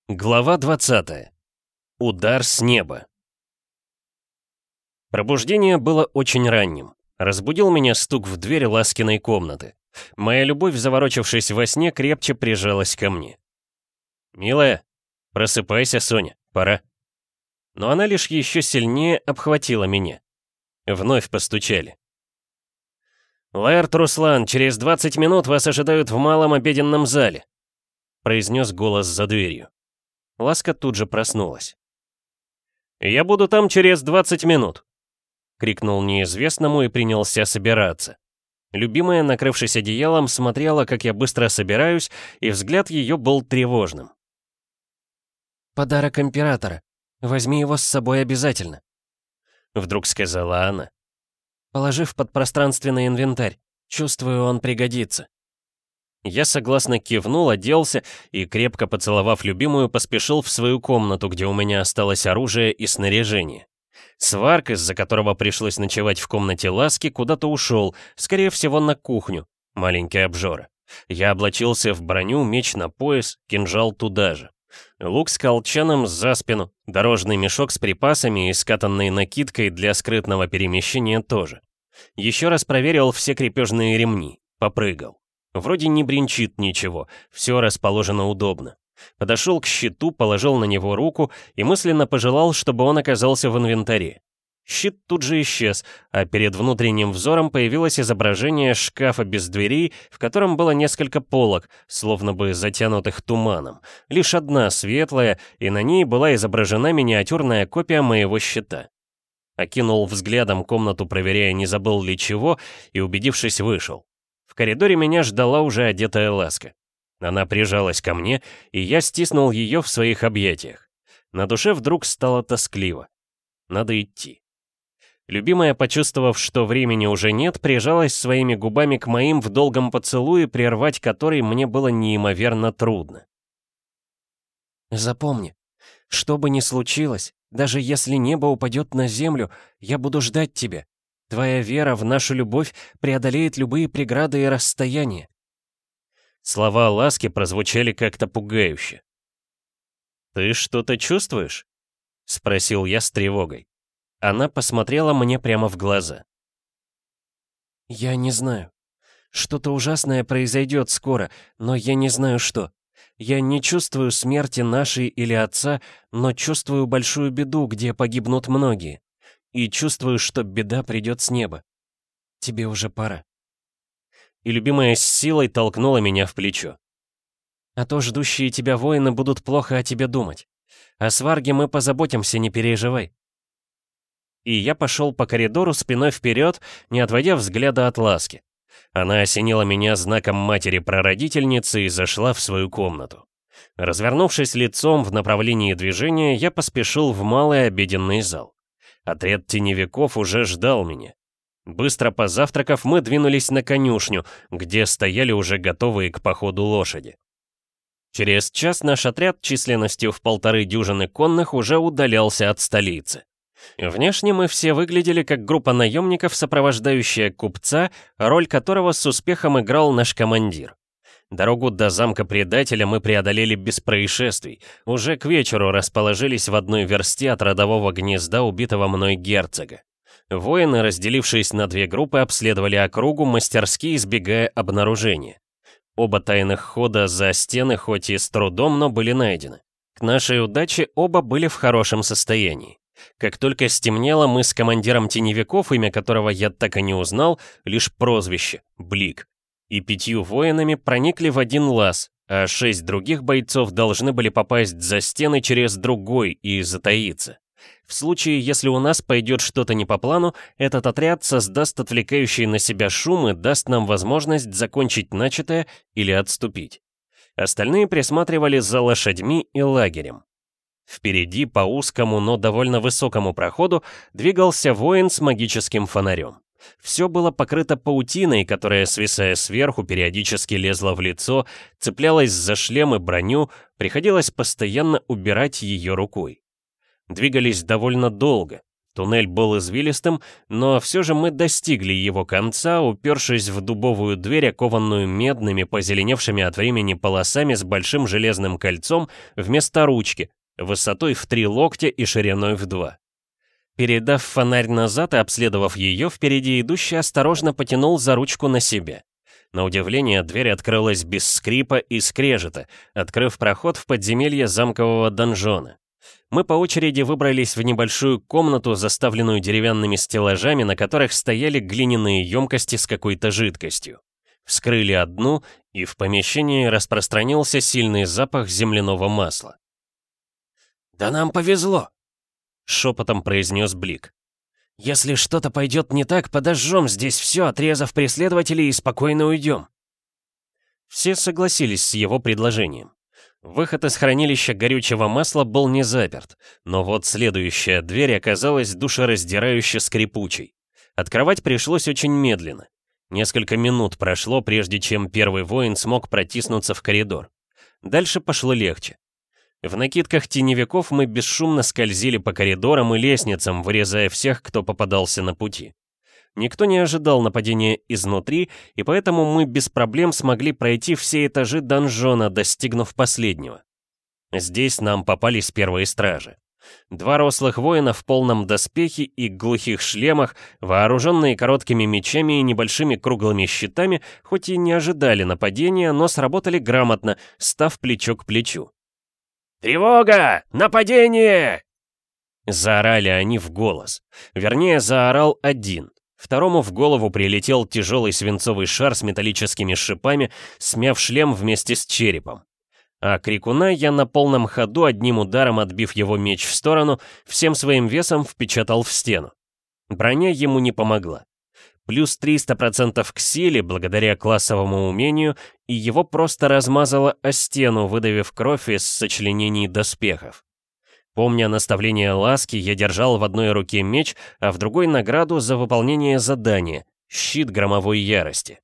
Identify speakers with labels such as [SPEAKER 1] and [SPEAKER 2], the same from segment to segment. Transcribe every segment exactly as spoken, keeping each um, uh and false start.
[SPEAKER 1] Глава двадцатая. Удар с неба. Пробуждение было очень ранним. Разбудил меня стук в дверь Ласкиной комнаты. Моя любовь, заворочившись во сне, крепче прижалась ко мне. «Милая, просыпайся, Соня, пора». Но она лишь еще сильнее обхватила меня. Вновь постучали. «Лаэрт Руслан, через двадцать минут вас ожидают в малом обеденном зале», произнес голос за дверью. Ласка тут же проснулась. «Я буду там через двадцать минут», — крикнул неизвестному и принялся собираться. Любимая, накрывшись одеялом, смотрела, как я быстро собираюсь, и взгляд ее был тревожным.
[SPEAKER 2] «Подарок императора. Возьми его с собой обязательно»,
[SPEAKER 1] — вдруг сказала она.
[SPEAKER 2] «Положи в подпространственный инвентарь. Чувствую, он пригодится».
[SPEAKER 1] Я согласно кивнул, оделся и, крепко поцеловав любимую, поспешил в свою комнату, где у меня осталось оружие и снаряжение. Сварк, из-за которого пришлось ночевать в комнате Ласки, куда-то ушел, скорее всего, на кухню, маленький обжора. Я облачился в броню, меч на пояс, кинжал туда же. Лук с колчаном за спину, дорожный мешок с припасами и скатанной накидкой для скрытного перемещения тоже. Еще раз проверил все крепежные ремни, попрыгал. Вроде не бренчит ничего, все расположено удобно. Подошел к щиту, положил на него руку и мысленно пожелал, чтобы он оказался в инвентаре. Щит тут же исчез, а перед внутренним взором появилось изображение шкафа без дверей, в котором было несколько полок, словно бы затянутых туманом. Лишь одна светлая, и на ней была изображена миниатюрная копия моего щита. Окинул взглядом комнату, проверяя, не забыл ли чего, и, убедившись, вышел. В коридоре меня ждала уже одетая Ласка. Она прижалась ко мне, и я стиснул ее в своих объятиях. На душе вдруг стало тоскливо. Надо идти. Любимая, почувствовав, что времени уже нет, прижалась своими губами к моим в долгом поцелуе, прервать который мне было неимоверно трудно.
[SPEAKER 2] «Запомни, что бы ни случилось, даже если небо упадет на землю, я буду ждать тебя. Твоя вера в нашу любовь преодолеет любые преграды и расстояния».
[SPEAKER 1] Слова Ласки прозвучали как-то пугающе. «Ты что-то чувствуешь?» — спросил я с тревогой. Она посмотрела мне прямо в глаза.
[SPEAKER 2] «Я не знаю. Что-то ужасное произойдет скоро, но я не знаю что. Я не чувствую смерти нашей или отца, но чувствую большую беду, где погибнут многие. И чувствую, что беда придет с неба. Тебе уже пора».
[SPEAKER 1] И любимая с силой толкнула меня в плечо.
[SPEAKER 2] «А то ждущие тебя воины будут плохо о тебе думать. О сварге мы позаботимся, не переживай».
[SPEAKER 1] И я пошел по коридору спиной вперед, не отводя взгляда от Ласки. Она осенила меня знаком матери-прародительницы и зашла в свою комнату. Развернувшись лицом в направлении движения, я поспешил в малый обеденный зал. Отряд теневиков уже ждал меня. Быстро позавтракав, мы двинулись на конюшню, где стояли уже готовые к походу лошади. Через час наш отряд численностью в полторы дюжины конных уже удалялся от столицы. Внешне мы все выглядели как группа наемников, сопровождающая купца, роль которого с успехом играл наш командир. Дорогу до замка предателя мы преодолели без происшествий. Уже к вечеру расположились в одной версте от родового гнезда убитого мной герцога. Воины, разделившись на две группы, обследовали округу, мастерски избегая обнаружения. Оба тайных хода за стены хоть и с трудом, но были найдены. К нашей удаче оба были в хорошем состоянии. Как только стемнело, мы с командиром теневиков, имя которого я так и не узнал, лишь прозвище — Блик, и пятью воинами проникли в один лаз, а шесть других бойцов должны были попасть за стены через другой и затаиться. В случае, если у нас пойдет что-то не по плану, этот отряд создаст отвлекающий на себя шум и даст нам возможность закончить начатое или отступить. Остальные присматривали за лошадьми и лагерем. Впереди по узкому, но довольно высокому проходу двигался воин с магическим фонарем. Все было покрыто паутиной, которая, свисая сверху, периодически лезла в лицо, цеплялась за шлем и броню, приходилось постоянно убирать ее рукой. Двигались довольно долго. Туннель был извилистым, но все же мы достигли его конца, упершись в дубовую дверь, окованную медными, позеленевшими от времени полосами с большим железным кольцом вместо ручки, высотой в три локтя и шириной в два. Передав фонарь назад и обследовав ее, впереди идущий осторожно потянул за ручку на себе. На удивление, дверь открылась без скрипа и скрежета, открыв проход в подземелье замкового донжона. Мы по очереди выбрались в небольшую комнату, заставленную деревянными стеллажами, на которых стояли глиняные емкости с какой-то жидкостью. Вскрыли одну, и в помещении распространился сильный запах земляного масла.
[SPEAKER 2] «Да нам повезло!»
[SPEAKER 1] — шепотом произнес Блик.
[SPEAKER 2] «Если что-то пойдет не так, подожжем здесь все, отрезав преследователей, и спокойно уйдем».
[SPEAKER 1] Все согласились с его предложением. Выход из хранилища горючего масла был не заперт, но вот следующая дверь оказалась душераздирающе скрипучей. Открывать пришлось очень медленно. Несколько минут прошло, прежде чем первый воин смог протиснуться в коридор. Дальше пошло легче. В накидках теневиков мы бесшумно скользили по коридорам и лестницам, вырезая всех, кто попадался на пути. Никто не ожидал нападения изнутри, и поэтому мы без проблем смогли пройти все этажи донжона, достигнув последнего. Здесь нам попались первые стражи. Два рослых воина в полном доспехе и глухих шлемах, вооруженные короткими мечами и небольшими круглыми щитами, хоть и не ожидали нападения, но сработали грамотно, став плечо к плечу.
[SPEAKER 2] «Тревога! Нападение!»
[SPEAKER 1] Заорали они в голос. Вернее, заорал один. Второму в голову прилетел тяжелый свинцовый шар с металлическими шипами, смяв шлем вместе с черепом. А крикуна я на полном ходу, одним ударом отбив его меч в сторону, всем своим весом впечатал в стену. Броня ему не помогла. Плюс триста процентов к силе, благодаря классовому умению, и его просто размазало о стену, выдавив кровь из сочленений доспехов. Помня наставление Ласки, я держал в одной руке меч, а в другой награду за выполнение задания — щит громовой ярости.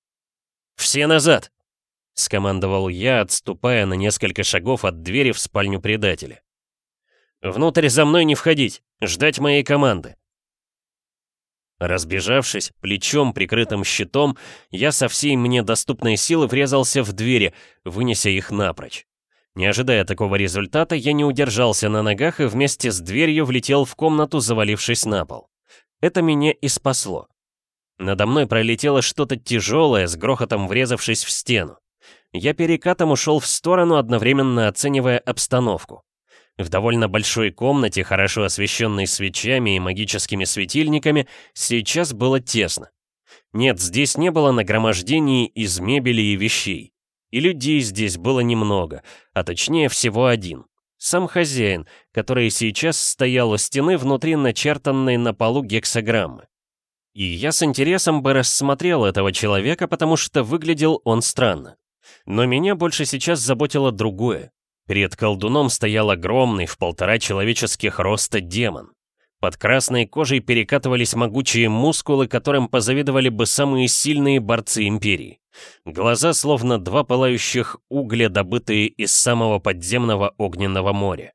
[SPEAKER 1] «Все назад!» — скомандовал я, отступая на несколько шагов от двери в спальню предателя. «Внутрь за мной не входить, ждать моей команды!» Разбежавшись, плечом, прикрытым щитом, я со всей мне доступной силы врезался в двери, вынеся их напрочь. Не ожидая такого результата, я не удержался на ногах и вместе с дверью влетел в комнату, завалившись на пол. Это меня и спасло. Надо мной пролетело что-то тяжелое, с грохотом врезавшись в стену. Я перекатом ушел в сторону, одновременно оценивая обстановку. В довольно большой комнате, хорошо освещенной свечами и магическими светильниками, сейчас было тесно. Нет, здесь не было нагромождений из мебели и вещей. И людей здесь было немного, а точнее всего один. Сам хозяин, который сейчас стоял у стены внутри начертанной на полу гексаграммы. И я с интересом бы рассмотрел этого человека, потому что выглядел он странно. Но меня больше сейчас заботило другое. Перед колдуном стоял огромный, в полтора человеческих роста демон. Под красной кожей перекатывались могучие мускулы, которым позавидовали бы самые сильные борцы империи. Глаза словно два пылающих угля, добытые из самого подземного огненного моря.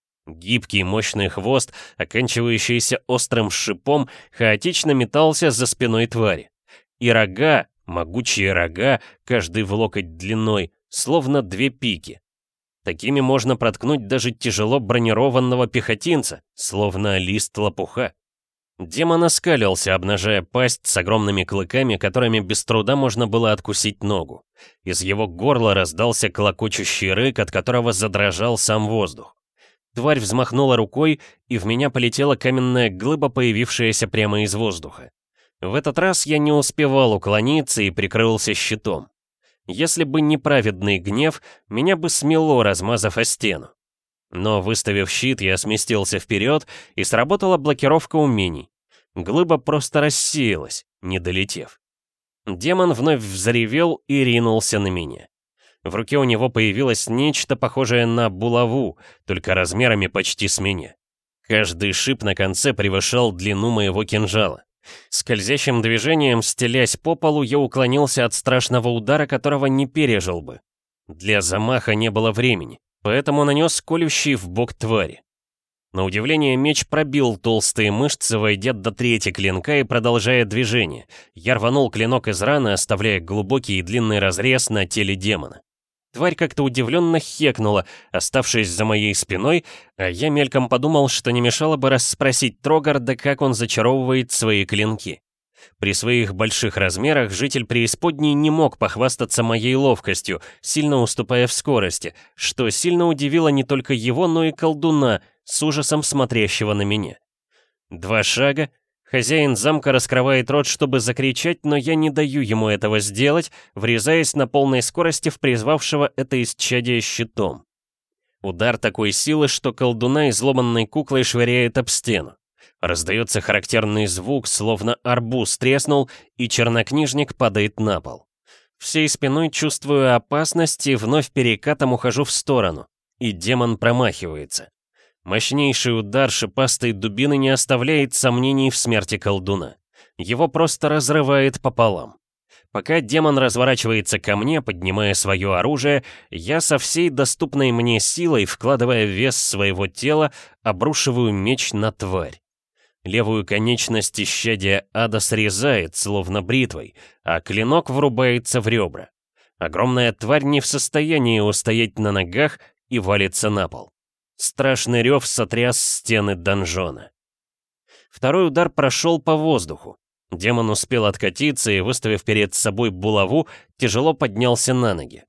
[SPEAKER 1] Гибкий мощный хвост, оканчивающийся острым шипом, хаотично метался за спиной твари. И рога, могучие рога, каждый в локоть длиной, словно две пики. Такими можно проткнуть даже тяжело бронированного пехотинца, словно лист лопуха. Демон оскалился, обнажая пасть с огромными клыками, которыми без труда можно было откусить ногу. Из его горла раздался клокочущий рык, от которого задрожал сам воздух. Тварь взмахнула рукой, и в меня полетела каменная глыба, появившаяся прямо из воздуха. В этот раз я не успевал уклониться и прикрылся щитом. Если бы не праведный гнев, меня бы смело, размазав о стену. Но, выставив щит, я сместился вперед, и сработала блокировка умений. Глыба просто рассеялась, не долетев. Демон вновь взревел и ринулся на меня. В руке у него появилось нечто похожее на булаву, только размерами почти с меня. Каждый шип на конце превышал длину моего кинжала. Скользящим движением, стелясь по полу, я уклонился от страшного удара, которого не пережил бы. Для замаха не было времени, поэтому нанес колющий в бок твари. На удивление, меч пробил толстые мышцы, войдя до трети клинка и продолжая движение. Я рванул клинок из раны, оставляя глубокий и длинный разрез на теле демона. Тварь как-то удивленно хекнула, оставшись за моей спиной, а я мельком подумал, что не мешало бы расспросить Трогарда, как он зачаровывает свои клинки. При своих больших размерах житель преисподней не мог похвастаться моей ловкостью, сильно уступая в скорости, что сильно удивило не только его, но и колдуна, с ужасом смотрящего на меня. Два шага. Хозяин замка раскрывает рот, чтобы закричать, но я не даю ему этого сделать, врезаясь на полной скорости в призвавшего это исчадие щитом. Удар такой силы, что колдуна изломанной куклой швыряет об стену. Раздается характерный звук, словно арбуз треснул, и чернокнижник падает на пол. Всей спиной чувствую опасность и вновь перекатом ухожу в сторону, и демон промахивается. Мощнейший удар шипастой дубины не оставляет сомнений в смерти колдуна. Его просто разрывает пополам. Пока демон разворачивается ко мне, поднимая свое оружие, я со всей доступной мне силой, вкладывая вес своего тела, обрушиваю меч на тварь. Левую конечность исчадия ада срезает, словно бритвой, а клинок врубается в ребра. Огромная тварь не в состоянии устоять на ногах и валится на пол. Страшный рев сотряс стены донжона. Второй удар прошел по воздуху. Демон успел откатиться и, выставив перед собой булаву, тяжело поднялся на ноги.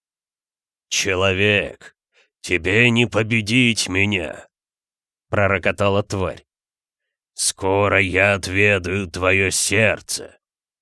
[SPEAKER 3] «Человек, тебе не победить меня!» — пророкотала тварь. «Скоро я отведаю твое сердце!»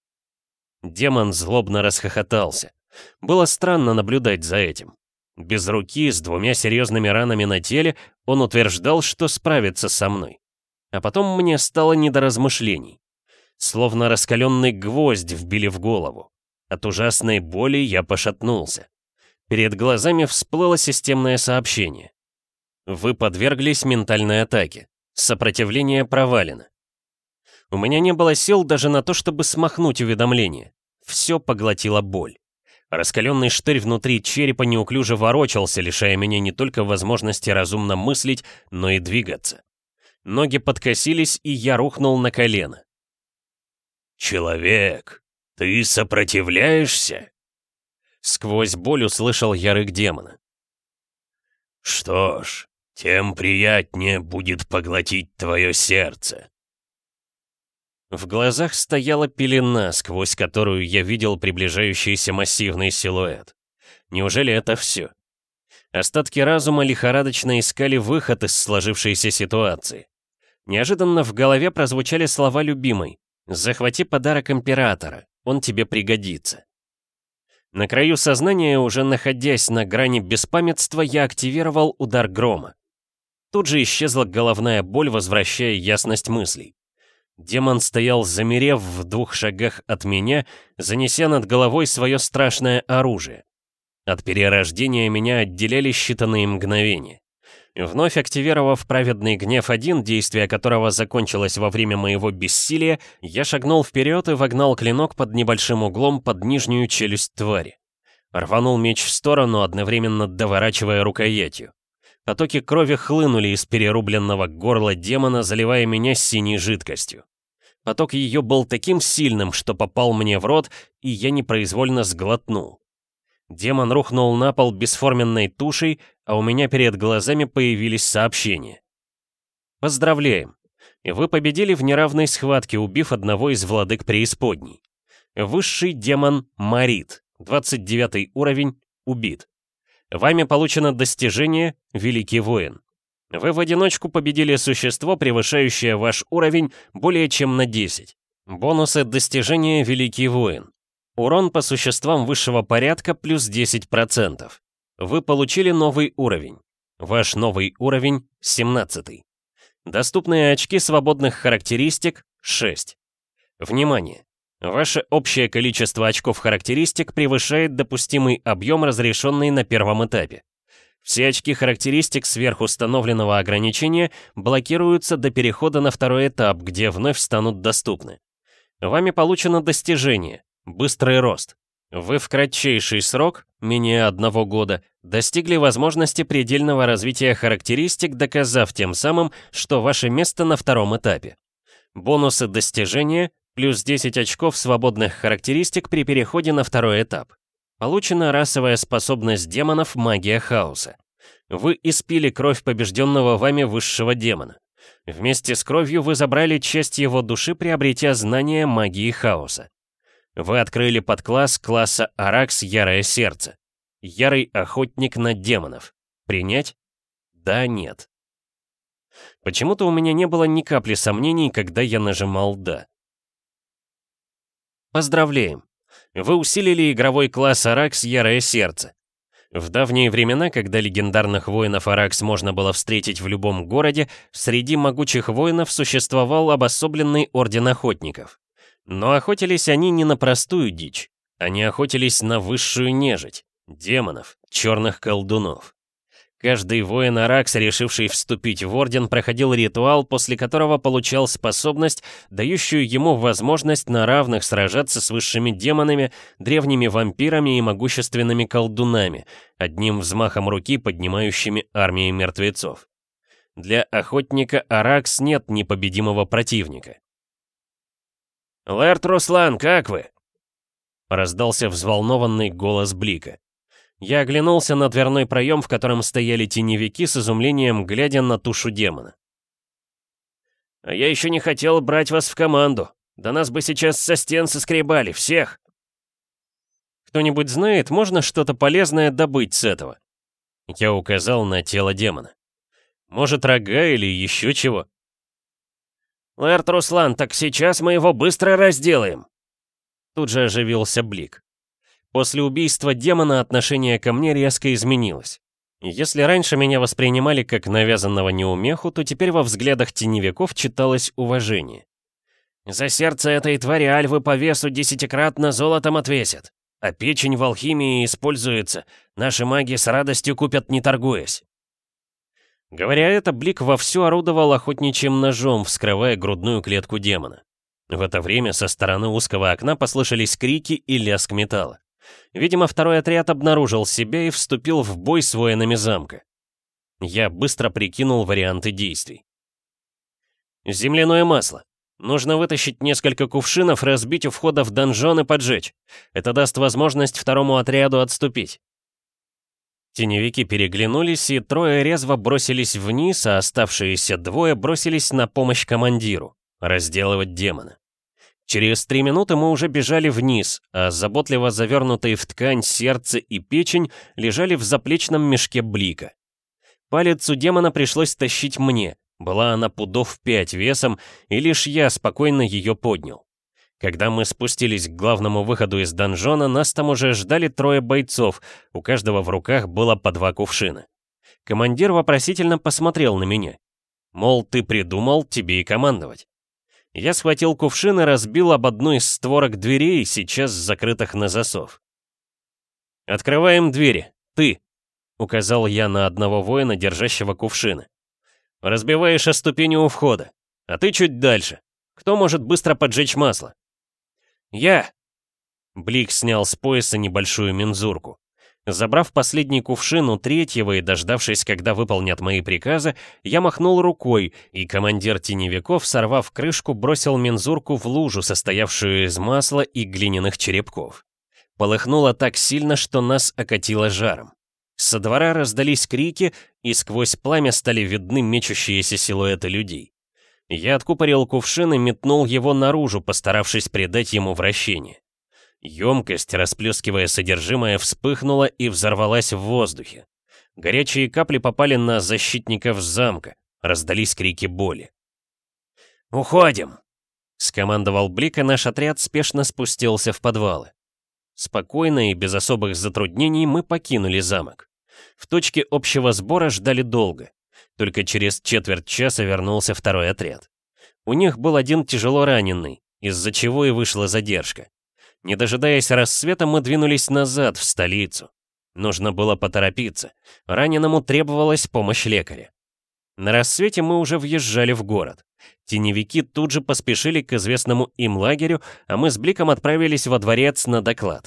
[SPEAKER 1] Демон злобно расхохотался. Было странно наблюдать за этим. Без руки, с двумя серьезными ранами на теле, он утверждал, что справится со мной. А потом мне стало не до размышлений. Словно раскаленный гвоздь вбили в голову. От ужасной боли я пошатнулся. Перед глазами всплыло системное сообщение. Вы подверглись ментальной атаке. Сопротивление провалено. У меня не было сил даже на то, чтобы смахнуть уведомление. Все поглотила боль. Раскаленный штырь внутри черепа неуклюже ворочался, лишая меня не только возможности разумно мыслить, но и двигаться. Ноги подкосились, и я рухнул на колено.
[SPEAKER 3] «Человек, ты сопротивляешься?»
[SPEAKER 1] Сквозь боль услышал я рык демона.
[SPEAKER 3] «Что ж, тем приятнее будет поглотить твое сердце».
[SPEAKER 1] В глазах стояла пелена, сквозь которую я видел приближающийся массивный силуэт. Неужели это все? Остатки разума лихорадочно искали выход из сложившейся ситуации. Неожиданно в голове прозвучали слова любимой: «Захвати подарок императора, он тебе пригодится». На краю сознания, уже находясь на грани беспамятства, я активировал удар грома. Тут же исчезла головная боль, возвращая ясность мыслей. Демон стоял, замерев в двух шагах от меня, занеся над головой свое страшное оружие. От перерождения меня отделяли считанные мгновения. Вновь активировав праведный гнев один, действие которого закончилось во время моего бессилия, я шагнул вперед и вогнал клинок под небольшим углом под нижнюю челюсть твари. Рванул меч в сторону, одновременно доворачивая рукоятью. Потоки крови хлынули из перерубленного горла демона, заливая меня синей жидкостью. Поток ее был таким сильным, что попал мне в рот, и я непроизвольно сглотнул. Демон рухнул на пол бесформенной тушей, а у меня перед глазами появились сообщения. Поздравляем! Вы победили в неравной схватке, убив одного из владык преисподней. Высший демон Марит, двадцать девятый уровень, убит. Вами получено достижение «Великий воин». Вы в одиночку победили существо, превышающее ваш уровень более чем на десять. Бонусы достижения «Великий воин». Урон по существам высшего порядка плюс десять процентов. Вы получили новый уровень. Ваш новый уровень семнадцатый. Доступные очки свободных характеристик шесть. Внимание! Ваше общее количество очков характеристик превышает допустимый объем, разрешенный на первом этапе. Все очки характеристик сверхустановленного ограничения блокируются до перехода на второй этап, где вновь станут доступны. Вами получено достижение «Быстрый рост». Вы в кратчайший срок, менее одного года, достигли возможности предельного развития характеристик, доказав тем самым, что ваше место на втором этапе. Бонусы достижения – плюс десять очков свободных характеристик при переходе на второй этап. Получена расовая способность демонов «Магия хаоса». Вы испили кровь побежденного вами высшего демона. Вместе с кровью вы забрали часть его души, приобретя знания магии хаоса. Вы открыли подкласс класса Аракс Ярое Сердце. Ярый охотник на демонов. Принять? Да, нет. Почему-то у меня не было ни капли сомнений, когда я нажимал «Да». Поздравляем! Вы усилили игровой класс Аракс Ярое Сердце. В давние времена, когда легендарных воинов Аракс можно было встретить в любом городе, среди могучих воинов существовал обособленный орден охотников. Но охотились они не на простую дичь, они охотились на высшую нежить, демонов, черных колдунов. Каждый воин Аракс, решивший вступить в орден, проходил ритуал, после которого получал способность, дающую ему возможность на равных сражаться с высшими демонами, древними вампирами и могущественными колдунами, одним взмахом руки поднимающими армии мертвецов. Для охотника Аракс нет непобедимого противника. «Лэрд Руслан, как вы?» Раздался взволнованный голос Блика. Я оглянулся на дверной проем, в котором стояли теневики, с изумлением глядя на тушу демона. «А я еще не хотел брать вас в команду. Да нас бы сейчас со стен соскребали, всех!» «Кто-нибудь знает, можно что-то полезное добыть с этого?» Я указал на тело демона. «Может, рога или еще чего?» «Лэрд Руслан, так сейчас мы его быстро разделаем!» Тут же оживился Блик. После убийства демона отношение ко мне резко изменилось. Если раньше меня воспринимали как навязанного неумеху, то теперь во взглядах теневиков читалось уважение. «За сердце этой твари альвы по весу десятикратно золотом отвесят, а печень в алхимии используется, наши маги с радостью купят, не торгуясь». Говоря это, Блик вовсю орудовал охотничьим ножом, вскрывая грудную клетку демона. В это время со стороны узкого окна послышались крики и лязг металла. Видимо, второй отряд обнаружил себя и вступил в бой с воинами замка. Я быстро прикинул варианты действий. Земляное масло. Нужно вытащить несколько кувшинов, разбить у входа в донжон и поджечь. Это даст возможность второму отряду отступить. Теневики переглянулись, и трое резво бросились вниз, а оставшиеся двое бросились на помощь командиру, разделывать демона. Через три минуты мы уже бежали вниз, а заботливо завернутые в ткань сердце и печень лежали в заплечном мешке Блика. Палец у демона пришлось тащить мне, была она пудов пять весом, и лишь я спокойно ее поднял. Когда мы спустились к главному выходу из донжона, нас там уже ждали трое бойцов, у каждого в руках было по два кувшина. Командир вопросительно посмотрел на меня. Мол, ты придумал, тебе и командовать. Я схватил кувшин и разбил об одну из створок дверей, сейчас закрытых на засов. «Открываем двери, ты!» — указал я на одного воина, держащего кувшины. «Разбиваешь о ступени у входа, а ты чуть дальше. Кто может быстро поджечь масло?» «Я!» Блик снял с пояса небольшую мензурку. Забрав последний кувшин у третьего и дождавшись, когда выполнят мои приказы, я махнул рукой, и командир теневиков, сорвав крышку, бросил мензурку в лужу, состоявшую из масла и глиняных черепков. Полыхнуло так сильно, что нас окатило жаром. Со двора раздались крики, и сквозь пламя стали видны мечущиеся силуэты людей. Я откупорил кувшин и метнул его наружу, постаравшись придать ему вращение. Емкость, расплескивая содержимое, вспыхнула и взорвалась в воздухе. Горячие капли попали на защитников замка, раздались крики боли. «Уходим!» — скомандовал Блик, и наш отряд спешно спустился в подвалы. Спокойно и без особых затруднений мы покинули замок. В точке общего сбора ждали долго. Только через четверть часа вернулся второй отряд. У них был один тяжело раненый, из-за чего и вышла задержка. Не дожидаясь рассвета, мы двинулись назад, в столицу. Нужно было поторопиться. Раненому требовалась помощь лекаря. На рассвете мы уже въезжали в город. Теневики тут же поспешили к известному им лагерю, а мы с Бликом отправились во дворец на доклад.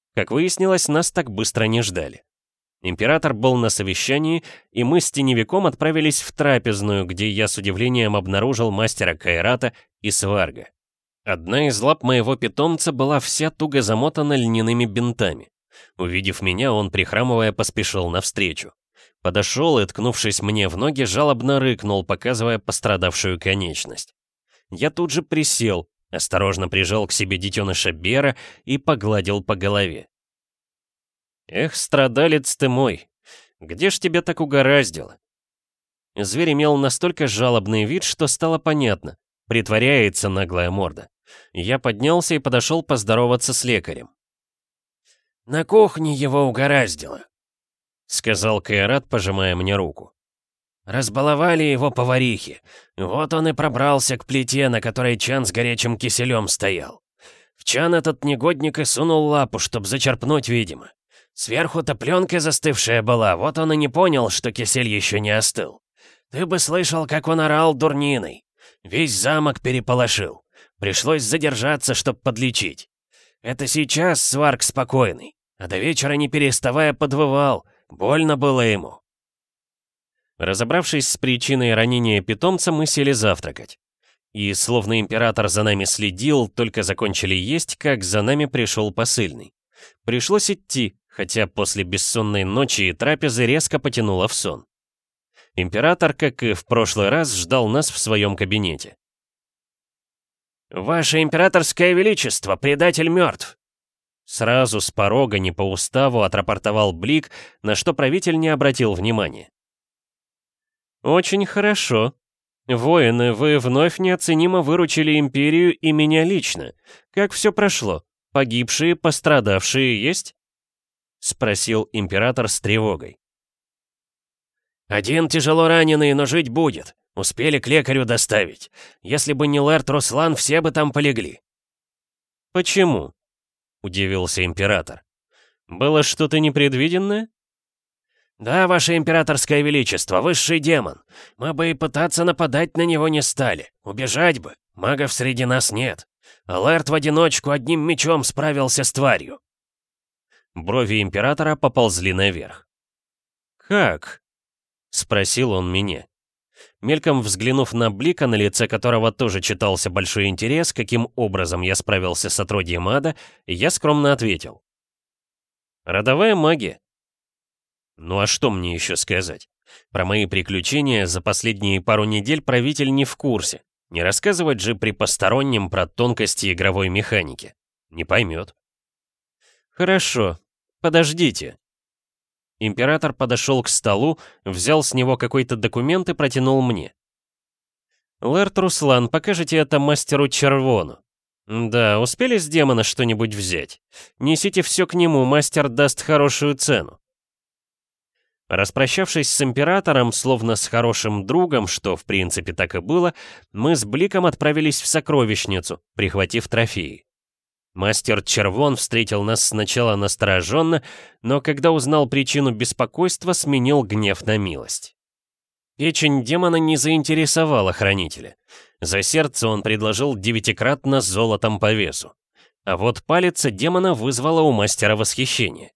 [SPEAKER 1] Как выяснилось, нас так быстро не ждали. Император был на совещании, и мы с теневиком отправились в трапезную, где я с удивлением обнаружил мастера Кайрата и Сварга. Одна из лап моего питомца была вся туго замотана льняными бинтами. Увидев меня, он, прихрамывая, поспешил навстречу. Подошел и, ткнувшись мне в ноги, жалобно рыкнул, показывая пострадавшую конечность. Я тут же присел, осторожно прижал к себе детеныша Бера и погладил по голове. «Эх, страдалец ты мой, где ж тебя так угораздило?» Зверь имел настолько жалобный вид, что стало понятно. Притворяется наглая морда. Я поднялся и подошел поздороваться с лекарем.
[SPEAKER 2] «На кухне его угораздило», — сказал
[SPEAKER 1] Кайрат, пожимая мне руку.
[SPEAKER 2] «Разбаловали его поварихи. Вот он и пробрался к плите, на которой чан с горячим киселем стоял. В чан этот негодник и сунул лапу, чтоб зачерпнуть, видимо. Сверху-то пленка застывшая была, вот он и не понял, что кисель еще не остыл. Ты бы слышал, как он орал дурниной. Весь замок переполошил. Пришлось задержаться, чтоб подлечить. Это сейчас Сварг спокойный, а до вечера не переставая подвывал. Больно было ему».
[SPEAKER 1] Разобравшись с причиной ранения питомца, мы сели завтракать. И, словно император за нами следил, только закончили есть, как за нами пришел посыльный. Пришлось идти, хотя после бессонной ночи и трапезы резко потянуло в сон. Император, как и в прошлый раз, ждал нас в своем кабинете.
[SPEAKER 2] «Ваше императорское величество, предатель мертв!»
[SPEAKER 1] Сразу с порога, не по уставу, отрапортовал Блик, на что правитель не обратил внимания. «Очень хорошо. Воины, вы вновь неоценимо выручили империю и меня лично. Как все прошло? Погибшие, пострадавшие есть?» — спросил император с тревогой.
[SPEAKER 2] «Один тяжело раненый, но жить будет. Успели к лекарю доставить. Если бы не Лэрд Руслан, все бы там полегли».
[SPEAKER 1] «Почему?» — удивился император. «Было что-то непредвиденное?»
[SPEAKER 2] «Да, ваше императорское величество, высший демон. Мы бы и пытаться нападать на него не стали. Убежать бы. Магов среди нас нет. А Лэрд в одиночку одним мечом справился с тварью».
[SPEAKER 1] Брови императора поползли наверх. «Как?» — спросил он меня. Мельком взглянув на Блика, на лице которого тоже читался большой интерес, каким образом я справился с отродьем ада, я скромно ответил. «Родовая магия». Ну а что мне еще сказать? Про мои приключения за последние пару недель правитель не в курсе. Не рассказывать же при постороннем про тонкости игровой механики. Не поймет. «Хорошо, подождите». Император подошел к столу, взял с него какой-то документ и протянул мне. «Лэрд Руслан, покажите это мастеру Червону. Да, успели с демона что-нибудь взять? Несите все к нему, мастер даст хорошую цену». Распрощавшись с императором, словно с хорошим другом, что в принципе так и было, мы с Бликом отправились в сокровищницу, прихватив трофеи. Мастер Червон встретил нас сначала настороженно, но когда узнал причину беспокойства, сменил гнев на милость. Печень демона не заинтересовала хранителя. За сердце он предложил девятикратно золотом по весу. А вот палец демона вызвала у мастера восхищение.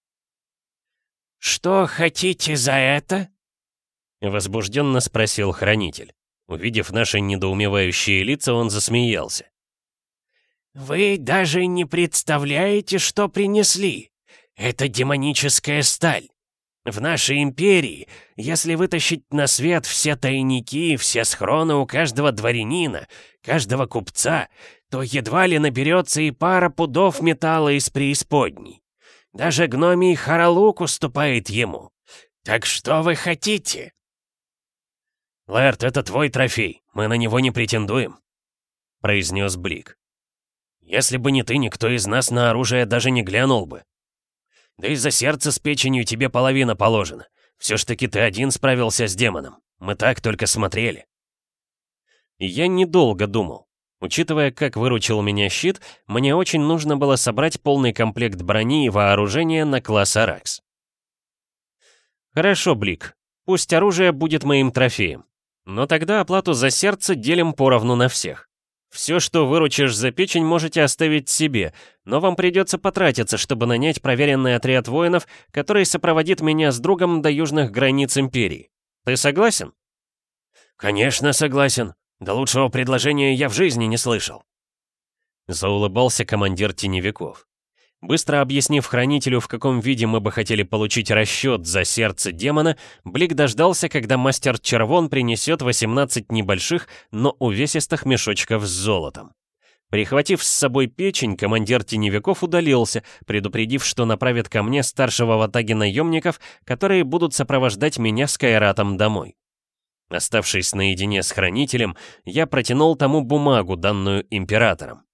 [SPEAKER 2] «Что хотите за это?»
[SPEAKER 1] — возбужденно спросил хранитель. Увидев наши недоумевающие лица, он засмеялся.
[SPEAKER 2] «Вы даже не представляете, что принесли. Это демоническая сталь. В нашей империи, если вытащить на свет все тайники, все схроны у каждого дворянина, каждого купца, то едва ли наберется и пара пудов металла из преисподней. Даже гномий Харалук уступает ему. Так что вы хотите?»
[SPEAKER 3] «Лэрд, это твой трофей, мы на него не претендуем», — произнес Блик. «Если бы не ты, никто из нас на оружие даже не глянул бы. Да и за сердце с печенью тебе половина положена. Все ж таки ты один справился с демоном. Мы так только смотрели».
[SPEAKER 1] Я недолго думал. Учитывая, как выручил меня щит, мне очень нужно было собрать полный комплект брони и вооружения на класс Аракс. «Хорошо, Блик, пусть оружие будет моим трофеем. Но тогда оплату за сердце делим поровну на всех. Все, что выручишь за печень, можете оставить себе, но вам придется потратиться, чтобы нанять проверенный отряд воинов, который сопроводит меня с другом до южных границ Империи. Ты согласен?»
[SPEAKER 3] «Конечно согласен. Да лучшего предложения я в жизни не слышал».
[SPEAKER 1] Заулыбался командир теневиков. Быстро объяснив хранителю, в каком виде мы бы хотели получить расчет за сердце демона, Блик дождался, когда мастер Червон принесет восемнадцать небольших, но увесистых мешочков с золотом. Прихватив с собой печень, командир теневиков удалился, предупредив, что направит ко мне старшего в атаге наемников, которые будут сопровождать меня с Кайратом домой. Оставшись наедине с хранителем, я протянул тому бумагу, данную императором.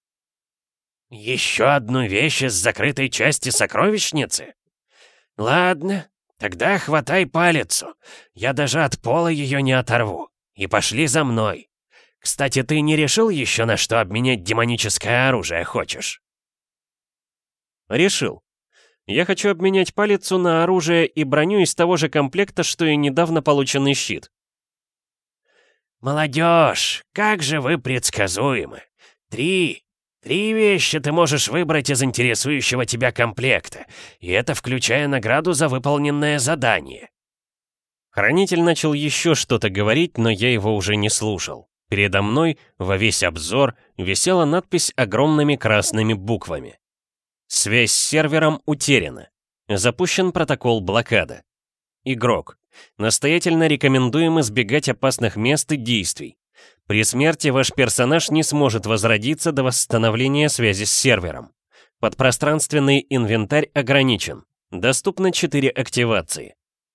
[SPEAKER 3] «Еще одну вещь из закрытой части сокровищницы? Ладно, тогда хватай палицу. Я даже от пола ее не оторву. И пошли за мной. Кстати, ты не решил еще, на что обменять демоническое оружие хочешь?»
[SPEAKER 1] «Решил. Я хочу обменять палицу на оружие и броню из того же комплекта, что и недавно полученный щит».
[SPEAKER 3] «Молодежь, как же вы предсказуемы. Три... Три вещи ты можешь выбрать из интересующего тебя комплекта, и это включая награду за выполненное задание».
[SPEAKER 1] Хранитель начал еще что-то говорить, но я его уже не слушал. Передо мной, во весь обзор, висела надпись огромными красными буквами. «Связь с сервером утеряна. Запущен протокол блокада. Игрок. Настоятельно рекомендуем избегать опасных мест и действий. При смерти ваш персонаж не сможет возродиться до восстановления связи с сервером. Подпространственный инвентарь ограничен. Доступно четыре активации».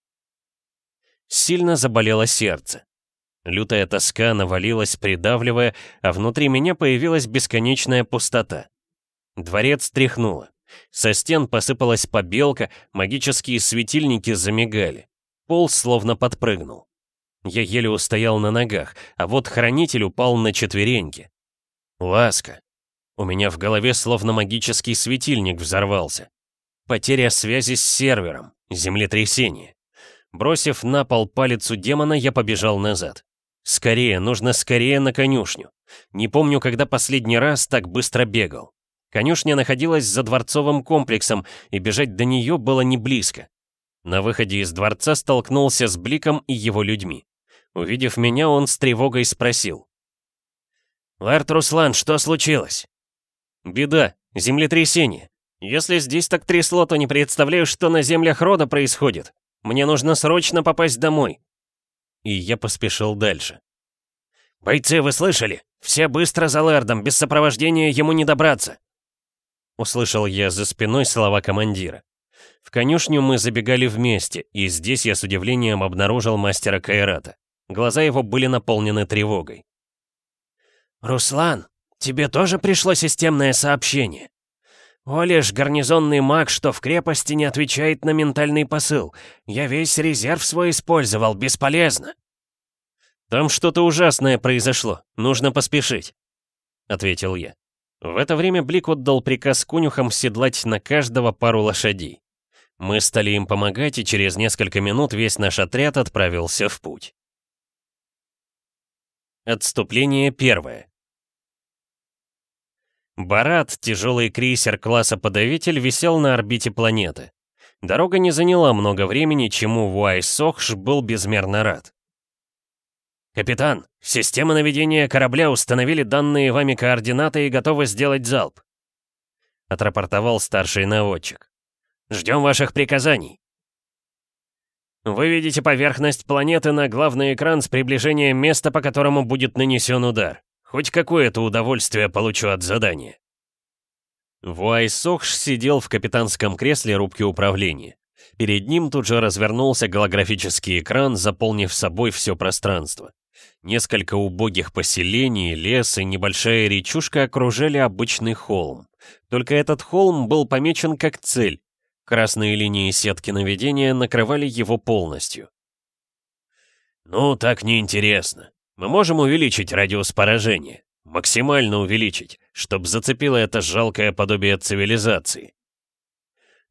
[SPEAKER 1] Сильно заболело сердце. Лютая тоска навалилась, придавливая, а внутри меня появилась бесконечная пустота. Дворец тряхнуло. Со стен посыпалась побелка, магические светильники замигали. Пол словно подпрыгнул. Я еле устоял на ногах, а вот хранитель упал на четвереньки. Ласка. У меня в голове словно магический светильник взорвался. Потеря связи с сервером, землетрясение. Бросив на пол палицу демона, я побежал назад. Скорее, нужно скорее на конюшню. Не помню, когда последний раз так быстро бегал. Конюшня находилась за дворцовым комплексом, и бежать до нее было не близко. На выходе из дворца столкнулся с Бликом и его людьми. Увидев меня, он с тревогой спросил.
[SPEAKER 3] «Лэрд Руслан, что случилось?»
[SPEAKER 1] «Беда, землетрясение. Если здесь так трясло, то не представляю, что на землях рода происходит. Мне нужно срочно попасть домой». И я поспешил дальше.
[SPEAKER 3] «Бойцы, вы слышали? Все быстро за Лэрдом, без сопровождения ему не добраться!»
[SPEAKER 1] Услышал я за спиной слова командира. В конюшню мы забегали вместе, и здесь я с удивлением обнаружил мастера Кайрата. Глаза его были наполнены тревогой.
[SPEAKER 3] «Руслан, тебе тоже пришло системное сообщение? Олиш, гарнизонный маг, что в крепости, не отвечает на ментальный посыл. Я весь резерв свой использовал, бесполезно».
[SPEAKER 1] «Там что-то ужасное произошло, нужно поспешить», — ответил я. В это время Блик отдал приказ конюхам седлать на каждого пару лошадей. Мы стали им помогать, и через несколько минут весь наш отряд отправился в путь. Отступление первое. Барат, тяжелый крейсер класса «Подавитель», висел на орбите планеты. Дорога не заняла много времени, чему Вуайсохш был безмерно рад.
[SPEAKER 3] «Капитан, система наведения корабля установили данные вами координаты и готовы сделать залп», — отрапортовал старший наводчик. «Ждем ваших приказаний». «Выведите поверхность планеты на главный экран с приближением места, по которому будет нанесен удар. Хоть какое-то удовольствие получу от задания».
[SPEAKER 1] Вуайсохш сидел в капитанском кресле рубки управления. Перед ним тут же развернулся голографический экран, заполнив собой все пространство. Несколько убогих поселений, лес и небольшая речушка окружали обычный холм. Только этот холм был помечен как цель. Красные линии сетки наведения накрывали его полностью.
[SPEAKER 3] «Ну, так неинтересно. Мы можем увеличить радиус поражения. Максимально увеличить, чтобы зацепило это жалкое подобие цивилизации».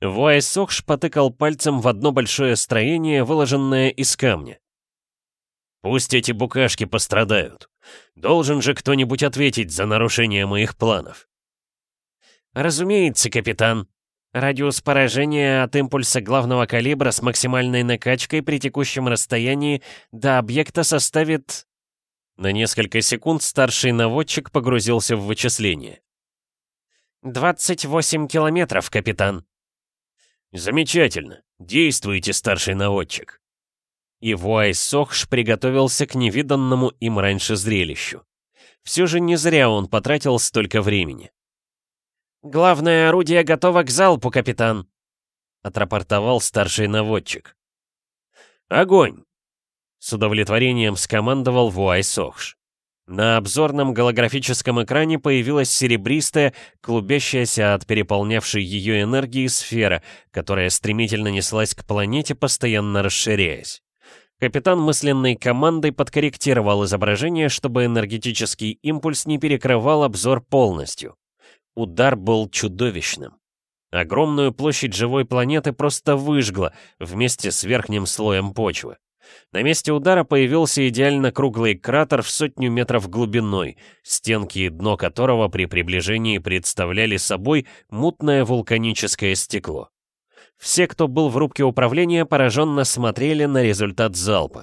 [SPEAKER 1] Вуайсохш потыкал пальцем в одно большое строение, выложенное из камня.
[SPEAKER 3] Пусть эти букашки пострадают. Должен же кто-нибудь ответить за нарушение моих планов.
[SPEAKER 2] Разумеется, капитан. Радиус поражения от импульса главного калибра с максимальной накачкой при текущем расстоянии до объекта составит...
[SPEAKER 1] На несколько секунд старший наводчик погрузился в вычисление.
[SPEAKER 2] «двадцать восемь километров, капитан».
[SPEAKER 3] «Замечательно. Действуйте, старший наводчик».
[SPEAKER 1] И Вуайсохш приготовился к невиданному им раньше зрелищу. Все же не зря он потратил столько времени.
[SPEAKER 2] «Главное орудие готово к залпу, капитан», —
[SPEAKER 1] отрапортовал старший наводчик.
[SPEAKER 3] «Огонь!»
[SPEAKER 1] — с удовлетворением скомандовал Вуайсохш. На обзорном голографическом экране появилась серебристая, клубящаяся от переполнявшей ее энергии сфера, которая стремительно неслась к планете, постоянно расширяясь. Капитан мысленной командой подкорректировал изображение, чтобы энергетический импульс не перекрывал обзор полностью. Удар был чудовищным. Огромную площадь живой планеты просто выжгло вместе с верхним слоем почвы. На месте удара появился идеально круглый кратер в сотню метров глубиной, стенки и дно которого при приближении представляли собой мутное вулканическое стекло. Все, кто был в рубке управления, пораженно смотрели на результат залпа.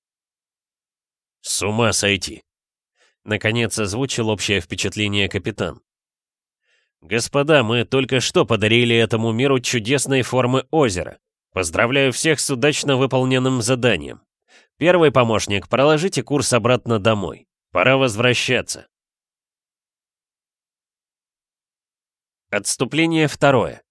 [SPEAKER 3] «С ума сойти!»
[SPEAKER 1] Наконец озвучил общее впечатление капитан.
[SPEAKER 3] «Господа, мы только что подарили этому миру чудесной формы озера. Поздравляю всех с удачно выполненным заданием. Первый помощник, проложите курс обратно домой. Пора возвращаться».
[SPEAKER 1] Отступление второе.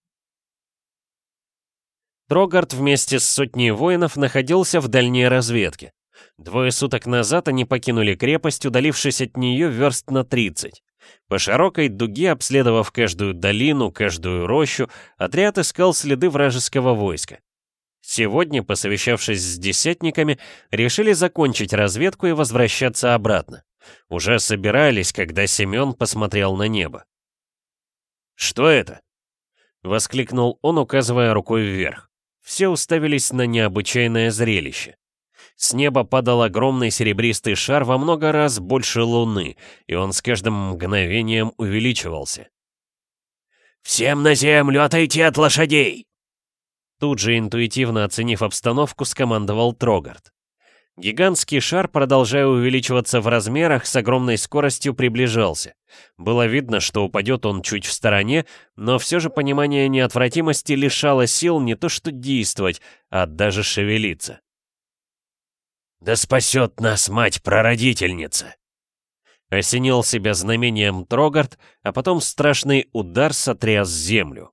[SPEAKER 1] Трогард вместе с сотней воинов находился в дальней разведке. Двое суток назад они покинули крепость, удалившись от нее верст на тридцать. По широкой дуге, обследовав каждую долину, каждую рощу, отряд искал следы вражеского войска. Сегодня, посовещавшись с десятниками, решили закончить разведку и возвращаться обратно. Уже собирались, когда Семен посмотрел на небо.
[SPEAKER 3] «Что это?»
[SPEAKER 1] — воскликнул он, указывая рукой вверх. Все уставились на необычайное зрелище. С неба падал огромный серебристый шар во много раз больше Луны, и он с каждым мгновением увеличивался.
[SPEAKER 3] «Всем на землю, отойти от лошадей!»
[SPEAKER 1] Тут же, интуитивно оценив обстановку, скомандовал Трогард. Гигантский шар, продолжая увеличиваться в размерах, с огромной скоростью приближался. Было видно, что упадет он чуть в стороне, но все же понимание неотвратимости лишало сил не то что действовать, а даже шевелиться.
[SPEAKER 3] «Да спасет нас мать-прародительница!»
[SPEAKER 1] Осенил себя знамением Трогард, а потом страшный удар сотряс землю.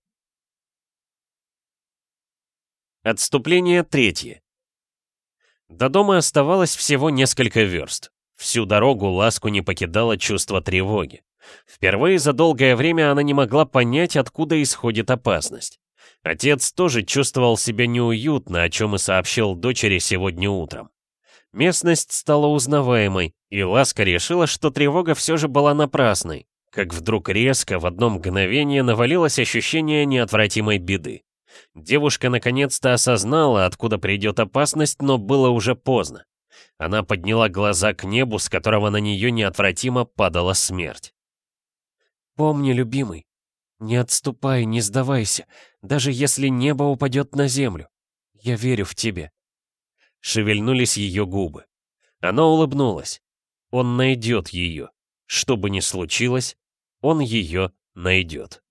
[SPEAKER 1] Отступление третье. До дома оставалось всего несколько верст. Всю дорогу Ласку не покидало чувство тревоги. Впервые за долгое время она не могла понять, откуда исходит опасность. Отец тоже чувствовал себя неуютно, о чем и сообщил дочери сегодня утром. Местность стала узнаваемой, и Ласка решила, что тревога все же была напрасной, как вдруг резко в одно мгновение навалилось ощущение неотвратимой беды. Девушка наконец-то осознала, откуда придет опасность, но было уже поздно. Она подняла глаза к небу, с которого на нее неотвратимо падала смерть. «Помни, любимый, не отступай, не сдавайся, даже если небо упадет на землю. Я верю в тебя». Шевельнулись ее губы. Она улыбнулась. Он найдет ее. Что бы ни случилось, он ее найдет.